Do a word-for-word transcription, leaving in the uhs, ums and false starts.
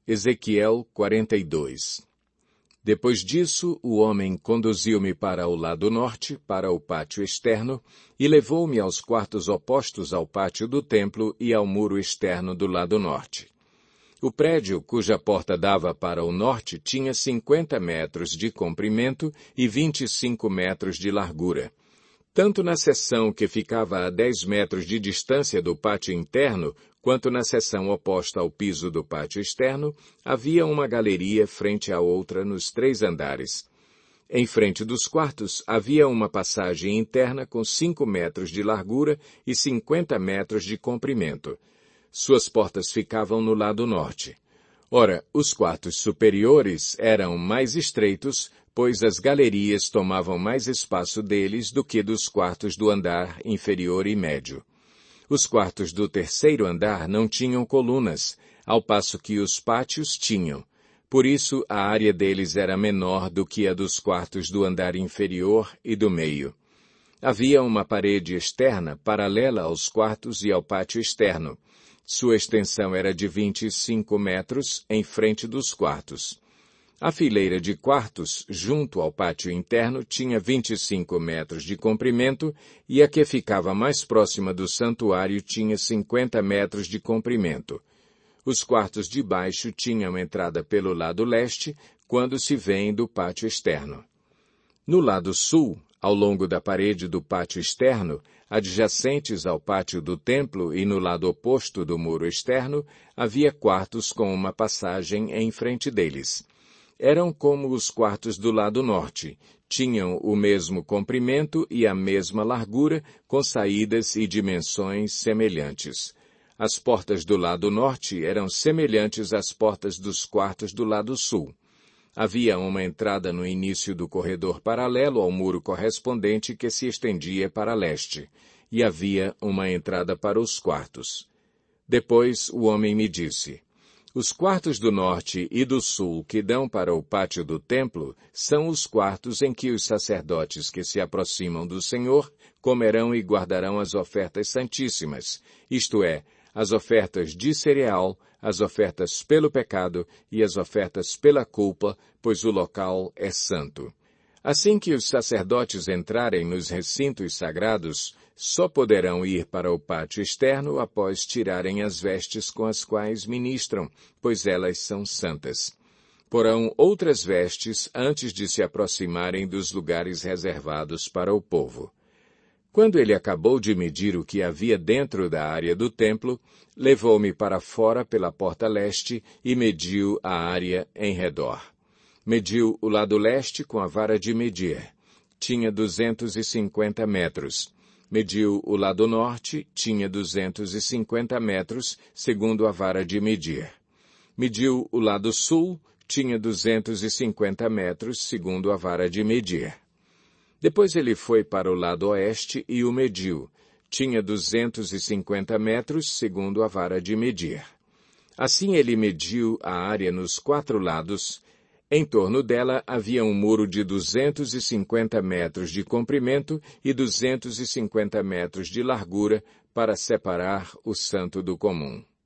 Ezequiel quarenta e dois. Depois disso, o homem conduziu-me para o lado norte, para o pátio externo, e levou-me aos quartos opostos ao pátio do templo e ao muro externo do lado norte. O prédio, cuja porta dava para o norte, tinha cinquenta metros de comprimento e vinte e cinco metros de largura. Tanto na seção que ficava a dez metros de distância do pátio interno, quanto na seção oposta ao piso do pátio externo, havia uma galeria frente à outra nos três andares. Em frente dos quartos, havia uma passagem interna com cinco metros de largura e cinquenta metros de comprimento. Suas portas ficavam no lado norte. Ora, os quartos superiores eram mais estreitos, pois as galerias tomavam mais espaço deles do que dos quartos do andar inferior e médio. Os quartos do terceiro andar não tinham colunas, ao passo que os pátios tinham. Por isso, a área deles era menor do que a dos quartos do andar inferior e do meio. Havia uma parede externa paralela aos quartos e ao pátio externo. Sua extensão era de vinte e cinco metros em frente dos quartos. A fileira de quartos, junto ao pátio interno, tinha vinte e cinco metros de comprimento e a que ficava mais próxima do santuário tinha cinquenta metros de comprimento. Os quartos de baixo tinham entrada pelo lado leste, quando se vêm do pátio externo. No lado sul, ao longo da parede do pátio externo, adjacentes ao pátio do templo e no lado oposto do muro externo, havia quartos com uma passagem em frente deles. Eram como os quartos do lado norte, tinham o mesmo comprimento e a mesma largura, com saídas e dimensões semelhantes. As portas do lado norte eram semelhantes às portas dos quartos do lado sul. Havia uma entrada no início do corredor paralelo ao muro correspondente que se estendia para leste, e havia uma entrada para os quartos. Depois o homem me disse: os quartos do norte e do sul que dão para o pátio do templo são os quartos em que os sacerdotes que se aproximam do Senhor comerão e guardarão as ofertas santíssimas, isto é, as ofertas de cereal, as ofertas pelo pecado e as ofertas pela culpa, pois o local é santo. Assim que os sacerdotes entrarem nos recintos sagrados, só poderão ir para o pátio externo após tirarem as vestes com as quais ministram, pois elas são santas. Porão outras vestes antes de se aproximarem dos lugares reservados para o povo. Quando ele acabou de medir o que havia dentro da área do templo, levou-me para fora pela porta leste e mediu a área em redor. Mediu o lado leste com a vara de medir. Tinha duzentos e cinquenta metros. Mediu o lado norte, tinha duzentos e cinquenta metros, segundo a vara de medir. Mediu o lado sul, tinha duzentos e cinquenta metros, segundo a vara de medir. Depois ele foi para o lado oeste e o mediu. Tinha duzentos e cinquenta metros, segundo a vara de medir. Assim ele mediu a área nos quatro lados. Em torno dela havia um muro de duzentos e cinquenta metros de comprimento e duzentos e cinquenta metros de largura para separar o santo do comum.